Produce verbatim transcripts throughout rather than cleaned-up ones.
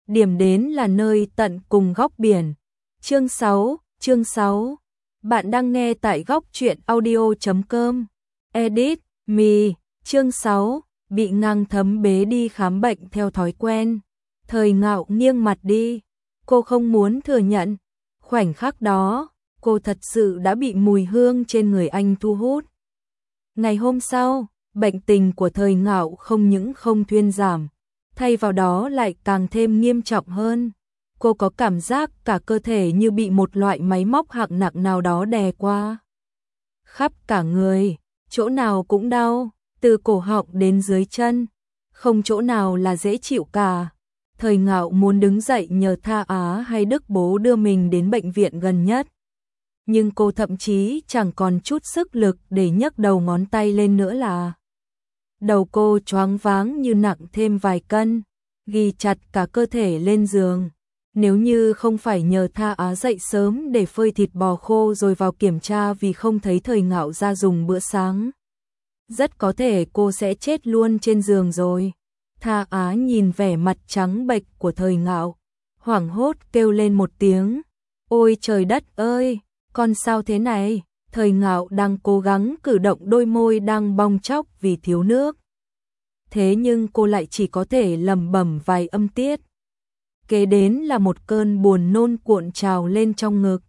điểm đến là nơi tận cùng góc biển. Chương sáu, chương sáu. Bạn đang nghe tại góc truyện audio chấm com. Edit, me, chương sáu, bị Ngang Thấm bế đi khám bệnh theo thói quen. Thời Ngạo nghiêng mặt đi, cô không muốn thừa nhận. Khoảnh khắc đó, cô thật sự đã bị mùi hương trên người anh thu hút. Ngày hôm sau, bệnh tình của Thời Ngạo không những không thuyên giảm, thay vào đó lại càng thêm nghiêm trọng hơn. Cô có cảm giác cả cơ thể như bị một loại máy móc hạng nặng nào đó đè qua. Khắp cả người, chỗ nào cũng đau, từ cổ họng đến dưới chân, không chỗ nào là dễ chịu cả. Thời Ngạo muốn đứng dậy nhờ Tha Á hay Đức Bố đưa mình đến bệnh viện gần nhất. Nhưng cô thậm chí chẳng còn chút sức lực để nhấc đầu ngón tay lên nữa là. Đầu cô choáng váng như nặng thêm vài cân, ghi chặt cả cơ thể lên giường. Nếu như không phải nhờ Tha Á dậy sớm để phơi thịt bò khô rồi vào kiểm tra vì không thấy Thời Ngạo ra dùng bữa sáng, rất có thể cô sẽ chết luôn trên giường rồi. Tha Á nhìn vẻ mặt trắng bệch của Thời Ngạo, hoảng hốt kêu lên một tiếng. Ôi trời đất ơi, con sao thế này? Thời Ngạo đang cố gắng cử động đôi môi đang bong tróc vì thiếu nước. Thế nhưng cô lại chỉ có thể lẩm bẩm vài âm tiết. Kế đến là một cơn buồn nôn cuộn trào lên trong ngực.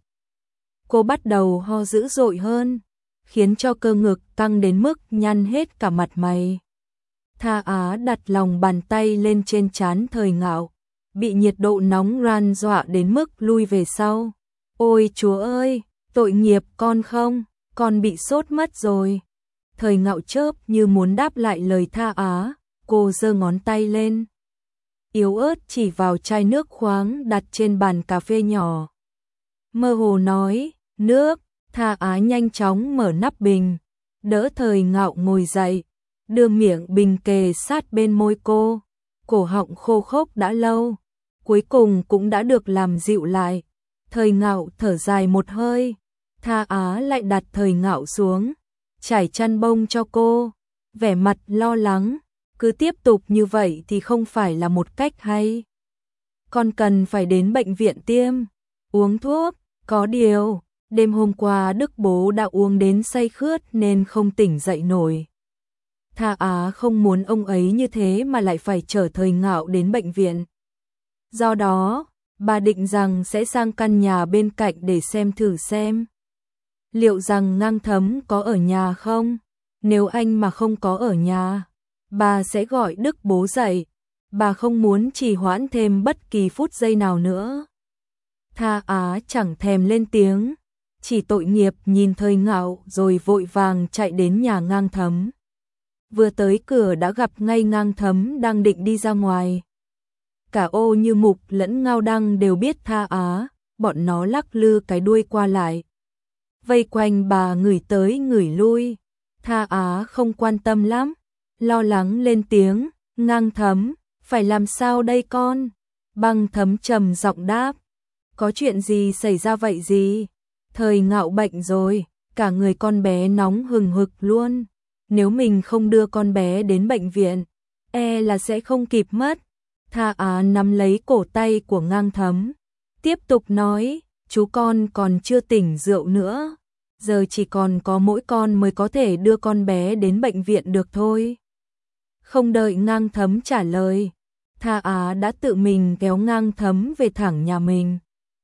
Cô bắt đầu ho dữ dội hơn, khiến cho cơ ngực căng đến mức nhăn hết cả mặt mày. Tha Á đặt lòng bàn tay lên trên trán Thời Ngạo, bị nhiệt độ nóng ran dọa đến mức lui về sau. Ôi Chúa ơi, tội nghiệp con không, con bị sốt mất rồi. Thời Ngạo chớp như muốn đáp lại lời Tha Á, cô giơ ngón tay lên, yếu ớt chỉ vào chai nước khoáng đặt trên bàn cà phê nhỏ. Mơ hồ nói, nước. Tha Á nhanh chóng mở nắp bình, đỡ Thời Ngạo ngồi dậy, đưa miệng bình kề sát bên môi cô. Cổ họng khô khốc đã lâu, cuối cùng cũng đã được làm dịu lại. Thời Ngạo thở dài một hơi, Tha Á lại đặt Thời Ngạo xuống, trải chăn bông cho cô, vẻ mặt lo lắng. Cứ tiếp tục như vậy thì không phải là một cách hay. Con cần phải đến bệnh viện tiêm, uống thuốc. Có điều, đêm hôm qua Đức Bố đã uống đến say khướt nên không tỉnh dậy nổi. Tha Á không muốn ông ấy như thế mà lại phải chở Thời Ngạo đến bệnh viện. Do đó, bà định rằng sẽ sang căn nhà bên cạnh để xem thử xem liệu rằng Ngang Thấm có ở nhà không. Nếu anh mà không có ở nhà, bà sẽ gọi Đức Bố dậy. Bà không muốn trì hoãn thêm bất kỳ phút giây nào nữa. Tha Á chẳng thèm lên tiếng, chỉ tội nghiệp nhìn Thời Ngạo rồi vội vàng chạy đến nhà Ngang Thấm. Vừa tới cửa đã gặp ngay Ngang Thấm đang định đi ra ngoài. Cả Ô Như Mục lẫn Ngao Đăng đều biết Tha Á, bọn nó lắc lư cái đuôi qua lại, vây quanh bà ngửi tới ngửi lui. Tha Á không quan tâm lắm, lo lắng lên tiếng, Ngang Thấm, phải làm sao đây con? Băng Thấm trầm giọng đáp, có chuyện gì xảy ra vậy gì? Thời Ngạo bệnh rồi, cả người con bé nóng hừng hực luôn. Nếu mình không đưa con bé đến bệnh viện, e là sẽ không kịp mất. Tha Á nắm lấy cổ tay của Ngang Thấm, tiếp tục nói, chú con còn chưa tỉnh rượu nữa. Giờ chỉ còn có mỗi con mới có thể đưa con bé đến bệnh viện được thôi. Không đợi Ngang Thấm trả lời, Tha Á đã tự mình kéo Ngang Thấm về thẳng nhà mình.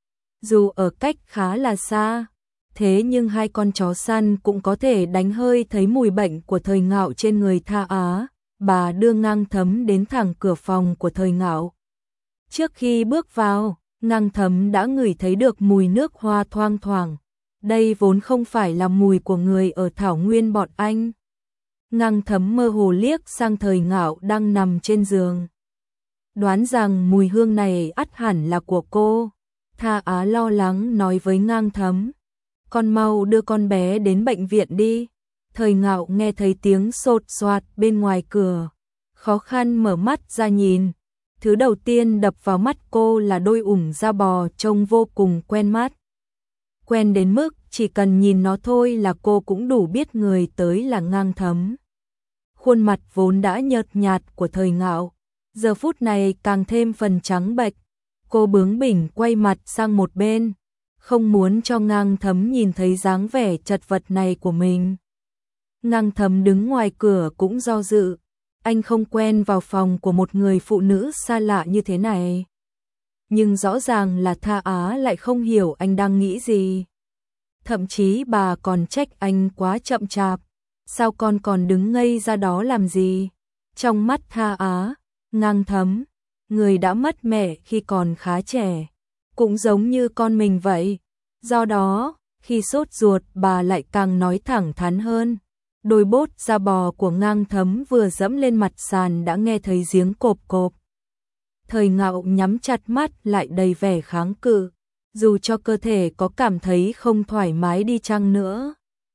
Dù ở cách khá là xa, thế nhưng hai con chó săn cũng có thể đánh hơi thấy mùi bệnh của Thời Ngạo trên người Tha Á. Bà đưa Ngang Thấm đến thẳng cửa phòng của Thời Ngạo. Trước khi bước vào, Ngang Thấm đã ngửi thấy được mùi nước hoa thoang thoảng. Đây vốn không phải là mùi của người ở thảo nguyên bọn anh. Ngang Thấm mơ hồ liếc sang Thời Ngạo đang nằm trên giường, đoán rằng mùi hương này ắt hẳn là của cô. Tha Á lo lắng nói với Ngang Thấm, con mau đưa con bé đến bệnh viện đi. Thời Ngạo nghe thấy tiếng sột soạt bên ngoài cửa, khó khăn mở mắt ra nhìn. Thứ đầu tiên đập vào mắt cô là đôi ủng da bò trông vô cùng quen mắt. Quen đến mức chỉ cần nhìn nó thôi là cô cũng đủ biết người tới là Ngang Thấm. Khuôn mặt vốn đã nhợt nhạt của Thời Ngạo, giờ phút này càng thêm phần trắng bệch, Cô bướng bỉnh quay mặt sang một bên, không muốn cho Ngang Thấm nhìn thấy dáng vẻ chật vật này của mình. Ngang Thấm đứng ngoài cửa cũng do dự, anh không quen vào phòng của một người phụ nữ xa lạ như thế này. Nhưng rõ ràng là Tha Á lại không hiểu anh đang nghĩ gì. Thậm chí bà còn trách anh quá chậm chạp, sao con còn đứng ngây ra đó làm gì? Trong mắt Tha Á, Ngang Thấm, người đã mất mẹ khi còn khá trẻ, cũng giống như con mình vậy. Do đó, khi sốt ruột bà lại càng nói thẳng thắn hơn. Đôi bốt da bò của Ngang Thấm vừa dẫm lên mặt sàn đã nghe thấy giếng cộp cộp. Thời Ngạo nhắm chặt mắt lại đầy vẻ kháng cự, dù cho cơ thể có cảm thấy không thoải mái đi chăng nữa.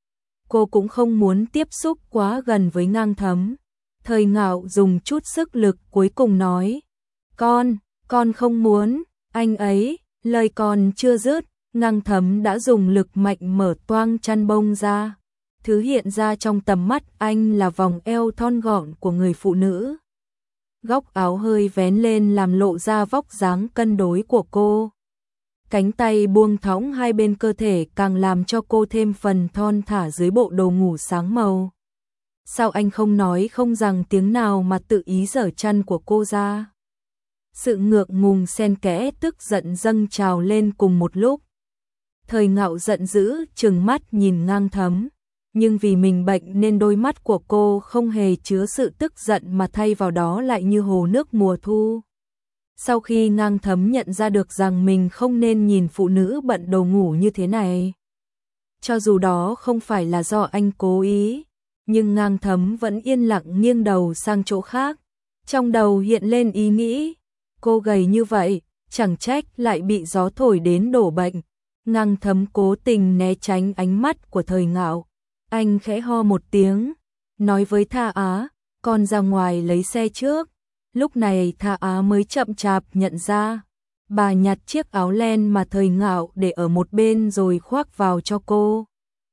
Cô cũng không muốn tiếp xúc quá gần với Ngang Thấm. Thời Ngạo dùng chút sức lực cuối cùng nói, con, con không muốn, anh ấy, lời còn chưa dứt, Ngang Thấm đã dùng lực mạnh mở toang chăn bông ra. Thứ hiện ra trong tầm mắt anh là vòng eo thon gọn của người phụ nữ. Góc áo hơi vén lên làm lộ ra vóc dáng cân đối của cô. Cánh tay buông thõng hai bên cơ thể càng làm cho cô thêm phần thon thả dưới bộ đồ ngủ sáng màu. Sao anh không nói không rằng tiếng nào mà tự ý giở chăn của cô ra? Sự ngượng ngùng xen kẽ tức giận dâng trào lên cùng một lúc. Thời Ngạo giận dữ trừng mắt nhìn Ngang Thấm, nhưng vì mình bệnh nên đôi mắt của cô không hề chứa sự tức giận mà thay vào đó lại như hồ nước mùa thu. Sau khi Ngang Thấm nhận ra được rằng mình không nên nhìn phụ nữ bận đồ ngủ như thế này, cho dù đó không phải là do anh cố ý, nhưng Ngang Thấm vẫn yên lặng nghiêng đầu sang chỗ khác. Trong đầu hiện lên ý nghĩ, cô gầy như vậy, chẳng trách lại bị gió thổi đến đổ bệnh. Ngang Thấm cố tình né tránh ánh mắt của Thời Ngạo. Anh khẽ ho một tiếng, nói với Tha Á, con ra ngoài lấy xe trước. Lúc này Tha Á mới chậm chạp nhận ra. Bà nhặt chiếc áo len mà Thời Ngạo để ở một bên rồi khoác vào cho cô.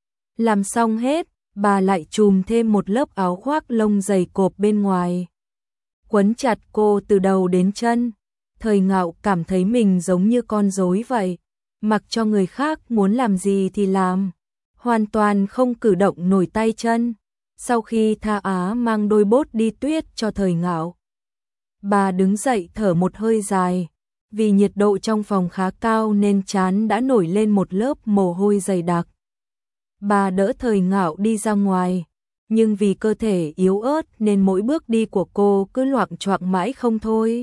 Làm xong hết, bà lại chùm thêm một lớp áo khoác lông dày cộp bên ngoài, quấn chặt cô từ đầu đến chân. Thời Ngạo cảm thấy mình giống như con rối vậy, mặc cho người khác muốn làm gì thì làm, hoàn toàn không cử động nổi tay chân. Sau khi Tha Á mang đôi bốt đi tuyết cho Thời Ngạo, bà đứng dậy thở một hơi dài, vì nhiệt độ trong phòng khá cao nên trán đã nổi lên một lớp mồ hôi dày đặc. Bà đỡ Thời Ngạo đi ra ngoài, nhưng vì cơ thể yếu ớt nên mỗi bước đi của cô cứ loạng choạng mãi không thôi.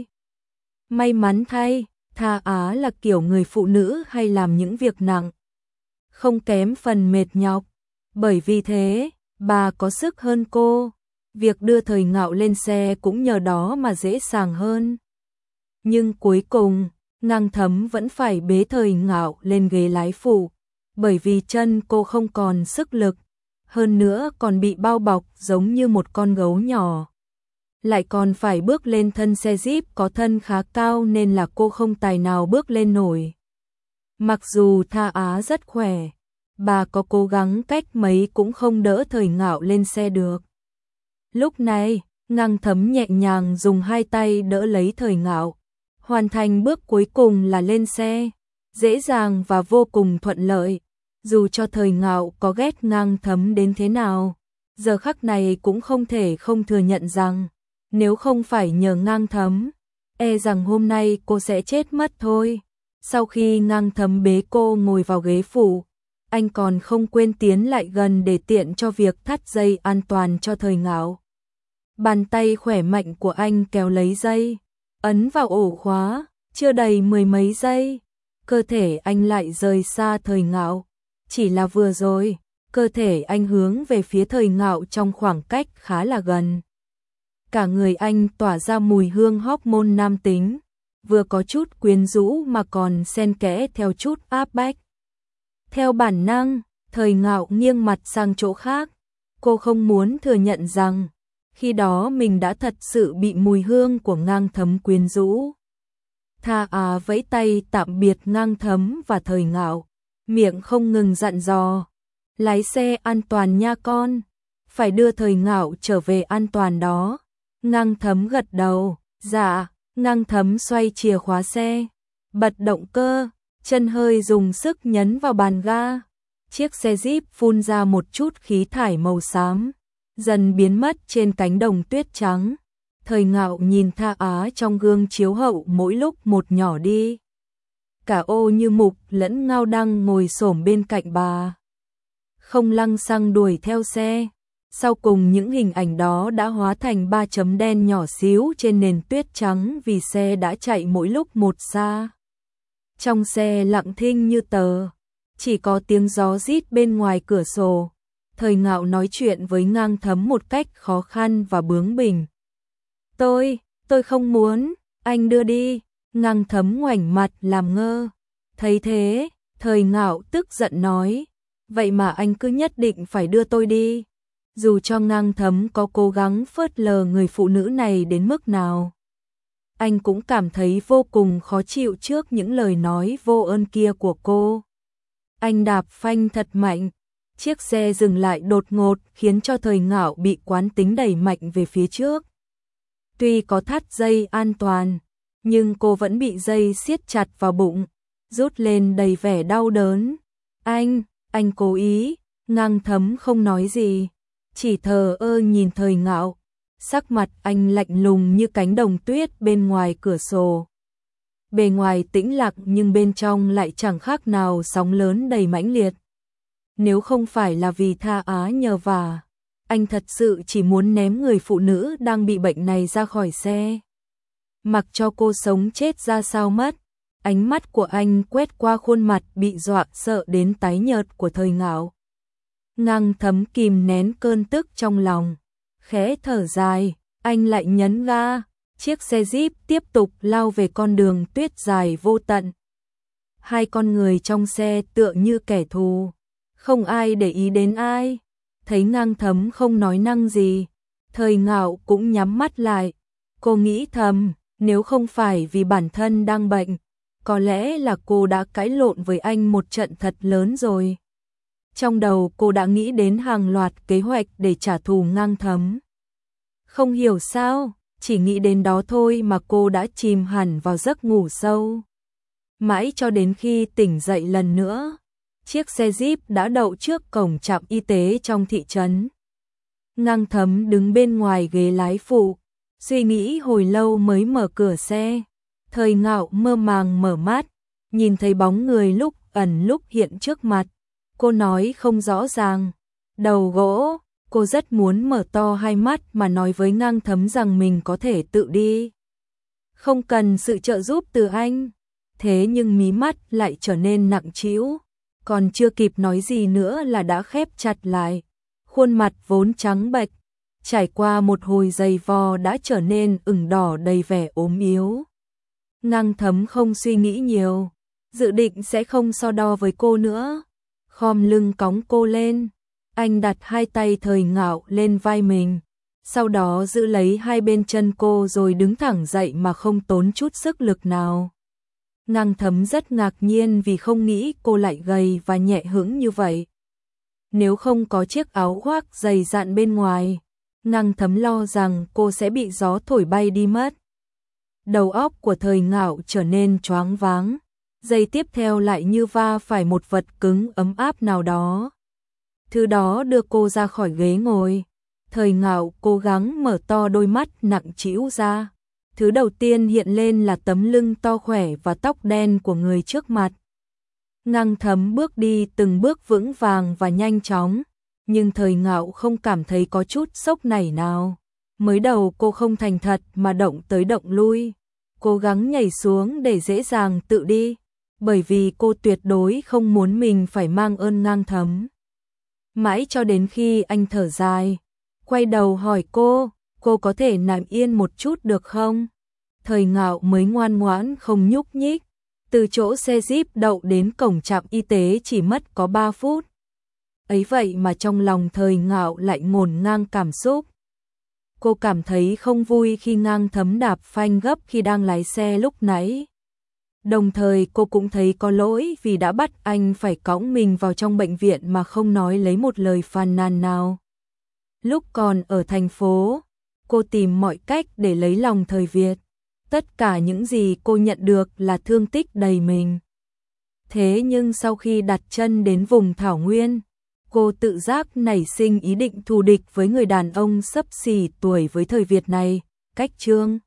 May mắn thay, Tha Á là kiểu người phụ nữ hay làm những việc nặng, không kém phần mệt nhọc. Bởi vì thế, bà có sức hơn cô. Việc đưa Thời Ngạo lên xe cũng nhờ đó mà dễ dàng hơn. Nhưng cuối cùng, Ngang Thấm vẫn phải bế Thời Ngạo lên ghế lái phụ, bởi vì chân cô không còn sức lực, hơn nữa còn bị bao bọc giống như một con gấu nhỏ. Lại còn phải bước lên thân xe Jeep có thân khá cao nên là cô không tài nào bước lên nổi. Mặc dù Tha Á rất khỏe, bà có cố gắng cách mấy cũng không đỡ Thời Ngạo lên xe được. Lúc này, Ngang Thấm nhẹ nhàng dùng hai tay đỡ lấy Thời Ngạo, hoàn thành bước cuối cùng là lên xe, dễ dàng và vô cùng thuận lợi. Dù cho Thời Ngạo có ghét Ngang Thấm đến thế nào, giờ khắc này cũng không thể không thừa nhận rằng, nếu không phải nhờ Ngang Thấm, e rằng hôm nay cô sẽ chết mất thôi. Sau khi Ngang Thấm bế cô ngồi vào ghế phụ, anh còn không quên tiến lại gần để tiện cho việc thắt dây an toàn cho Thời Ngạo. Bàn tay khỏe mạnh của anh kéo lấy dây, ấn vào ổ khóa, chưa đầy mười mấy giây, cơ thể anh lại rời xa Thời Ngạo. Chỉ là vừa rồi, cơ thể anh hướng về phía Thời Ngạo trong khoảng cách khá là gần. Cả người anh tỏa ra mùi hương hormone nam tính, vừa có chút quyến rũ mà còn xen kẽ theo chút áp bách. Theo bản năng, Thời Ngạo nghiêng mặt sang chỗ khác, cô không muốn thừa nhận rằng, khi đó mình đã thật sự bị mùi hương của Ngang Thấm quyến rũ. Tha Á vẫy tay tạm biệt Ngang Thấm và Thời Ngạo, miệng không ngừng dặn dò, lái xe an toàn nha con, phải đưa Thời Ngạo trở về an toàn đó. Ngang Thấm gật đầu, dạ. Ngang Thấm xoay chìa khóa xe, bật động cơ, chân hơi dùng sức nhấn vào bàn ga. Chiếc xe Jeep phun ra một chút khí thải màu xám, dần biến mất trên cánh đồng tuyết trắng. Thời Ngạo nhìn Tha Á trong gương chiếu hậu mỗi lúc một nhỏ đi. Cả Ô Như Mục lẫn Ngao Đăng ngồi xổm bên cạnh bà, không lăng xăng đuổi theo xe. Sau cùng những hình ảnh đó đã hóa thành ba chấm đen nhỏ xíu trên nền tuyết trắng vì xe đã chạy mỗi lúc một xa. Trong xe lặng thinh như tờ, chỉ có tiếng gió rít bên ngoài cửa sổ. Thời Ngạo nói chuyện với Ngang Thấm một cách khó khăn và bướng bỉnh. Tôi, tôi không muốn, anh đưa đi. Ngang Thấm ngoảnh mặt làm ngơ. Thấy thế, Thời Ngạo tức giận nói, vậy mà anh cứ nhất định phải đưa tôi đi. Dù cho Ngang Thấm có cố gắng phớt lờ người phụ nữ này đến mức nào, anh cũng cảm thấy vô cùng khó chịu trước những lời nói vô ơn kia của cô. Anh đạp phanh thật mạnh, chiếc xe dừng lại đột ngột khiến cho Thời Ngạo bị quán tính đẩy mạnh về phía trước. Tuy có thắt dây an toàn, nhưng cô vẫn bị dây siết chặt vào bụng, rút lên đầy vẻ đau đớn. Anh, anh cố ý. Ngang Thấm không nói gì, chỉ thờ ơ nhìn Thời Ngạo. Sắc mặt anh lạnh lùng như cánh đồng tuyết bên ngoài cửa sổ. Bề ngoài tĩnh lặng nhưng bên trong lại chẳng khác nào sóng lớn đầy mãnh liệt. Nếu không phải là vì Tha Á nhờ vả, anh thật sự chỉ muốn ném người phụ nữ đang bị bệnh này ra khỏi xe, mặc cho cô sống chết ra sao mất. Ánh mắt của anh quét qua khuôn mặt bị dọa sợ đến tái nhợt của Thời Ngạo. Ngang Thấm kìm nén cơn tức trong lòng, khẽ thở dài, anh lại nhấn ga. Chiếc xe Jeep tiếp tục lao về con đường tuyết dài vô tận. Hai con người trong xe tựa như kẻ thù, không ai để ý đến ai. Thấy Ngang Thấm không nói năng gì, Thời Ngạo cũng nhắm mắt lại. Cô nghĩ thầm, nếu không phải vì bản thân đang bệnh, có lẽ là cô đã cãi lộn với anh một trận thật lớn rồi. Trong đầu cô đã nghĩ đến hàng loạt kế hoạch để trả thù Ngang Thấm. Không hiểu sao, chỉ nghĩ đến đó thôi mà cô đã chìm hẳn vào giấc ngủ sâu. Mãi cho đến khi tỉnh dậy lần nữa, chiếc xe Jeep đã đậu trước cổng trạm y tế trong thị trấn. Ngang Thấm đứng bên ngoài ghế lái phụ, suy nghĩ hồi lâu mới mở cửa xe. Thời Ngạo mơ màng mở mắt, nhìn thấy bóng người lúc ẩn lúc hiện trước mặt. Cô nói không rõ ràng, đầu gỗ. Cô rất muốn mở to hai mắt mà nói với Ngang Thấm rằng mình có thể tự đi, không cần sự trợ giúp từ anh. Thế nhưng mí mắt lại trở nên nặng trĩu, còn chưa kịp nói gì nữa là đã khép chặt lại. Khuôn mặt vốn trắng bệch, trải qua một hồi giày vò đã trở nên ửng đỏ đầy vẻ ốm yếu. Ngang Thấm không suy nghĩ nhiều, dự định sẽ không so đo với cô nữa. Khom lưng cõng cô lên, anh đặt hai tay Thời Ngạo lên vai mình, sau đó giữ lấy hai bên chân cô rồi đứng thẳng dậy mà không tốn chút sức lực nào. Ngang Thấm rất ngạc nhiên vì không nghĩ cô lại gầy và nhẹ hững như vậy. Nếu không có chiếc áo khoác dày dặn bên ngoài, Ngang Thấm lo rằng cô sẽ bị gió thổi bay đi mất. Đầu óc của Thời Ngạo trở nên choáng váng, giây tiếp theo lại như va phải một vật cứng ấm áp nào đó. Thứ đó đưa cô ra khỏi ghế ngồi. Thời Ngạo cố gắng mở to đôi mắt nặng trĩu ra. Thứ đầu tiên hiện lên là tấm lưng to khỏe và tóc đen của người trước mặt. Ngang Thấm bước đi từng bước vững vàng và nhanh chóng, nhưng Thời Ngạo không cảm thấy có chút sốc nảy nào. Mới đầu cô không thành thật mà động tới động lui, cố gắng nhảy xuống để dễ dàng tự đi, bởi vì cô tuyệt đối không muốn mình phải mang ơn Ngang Thấm. Mãi cho đến khi anh thở dài, quay đầu hỏi cô, cô có thể nằm yên một chút được không? Thời Ngạo mới ngoan ngoãn không nhúc nhích. Từ chỗ xe Jeep đậu đến cổng trạm y tế chỉ mất có ba phút. Ấy vậy mà trong lòng Thời Ngạo lại ngổn ngang cảm xúc. Cô cảm thấy không vui khi Ngang Thấm đạp phanh gấp khi đang lái xe lúc nãy. Đồng thời cô cũng thấy có lỗi vì đã bắt anh phải cõng mình vào trong bệnh viện mà không nói lấy một lời phàn nàn nào. Lúc còn ở thành phố, cô tìm mọi cách để lấy lòng Thời Việt. Tất cả những gì cô nhận được là thương tích đầy mình. Thế nhưng sau khi đặt chân đến vùng thảo nguyên, cô tự giác nảy sinh ý định thù địch với người đàn ông xấp xỉ tuổi với thời Việt này, cách Trương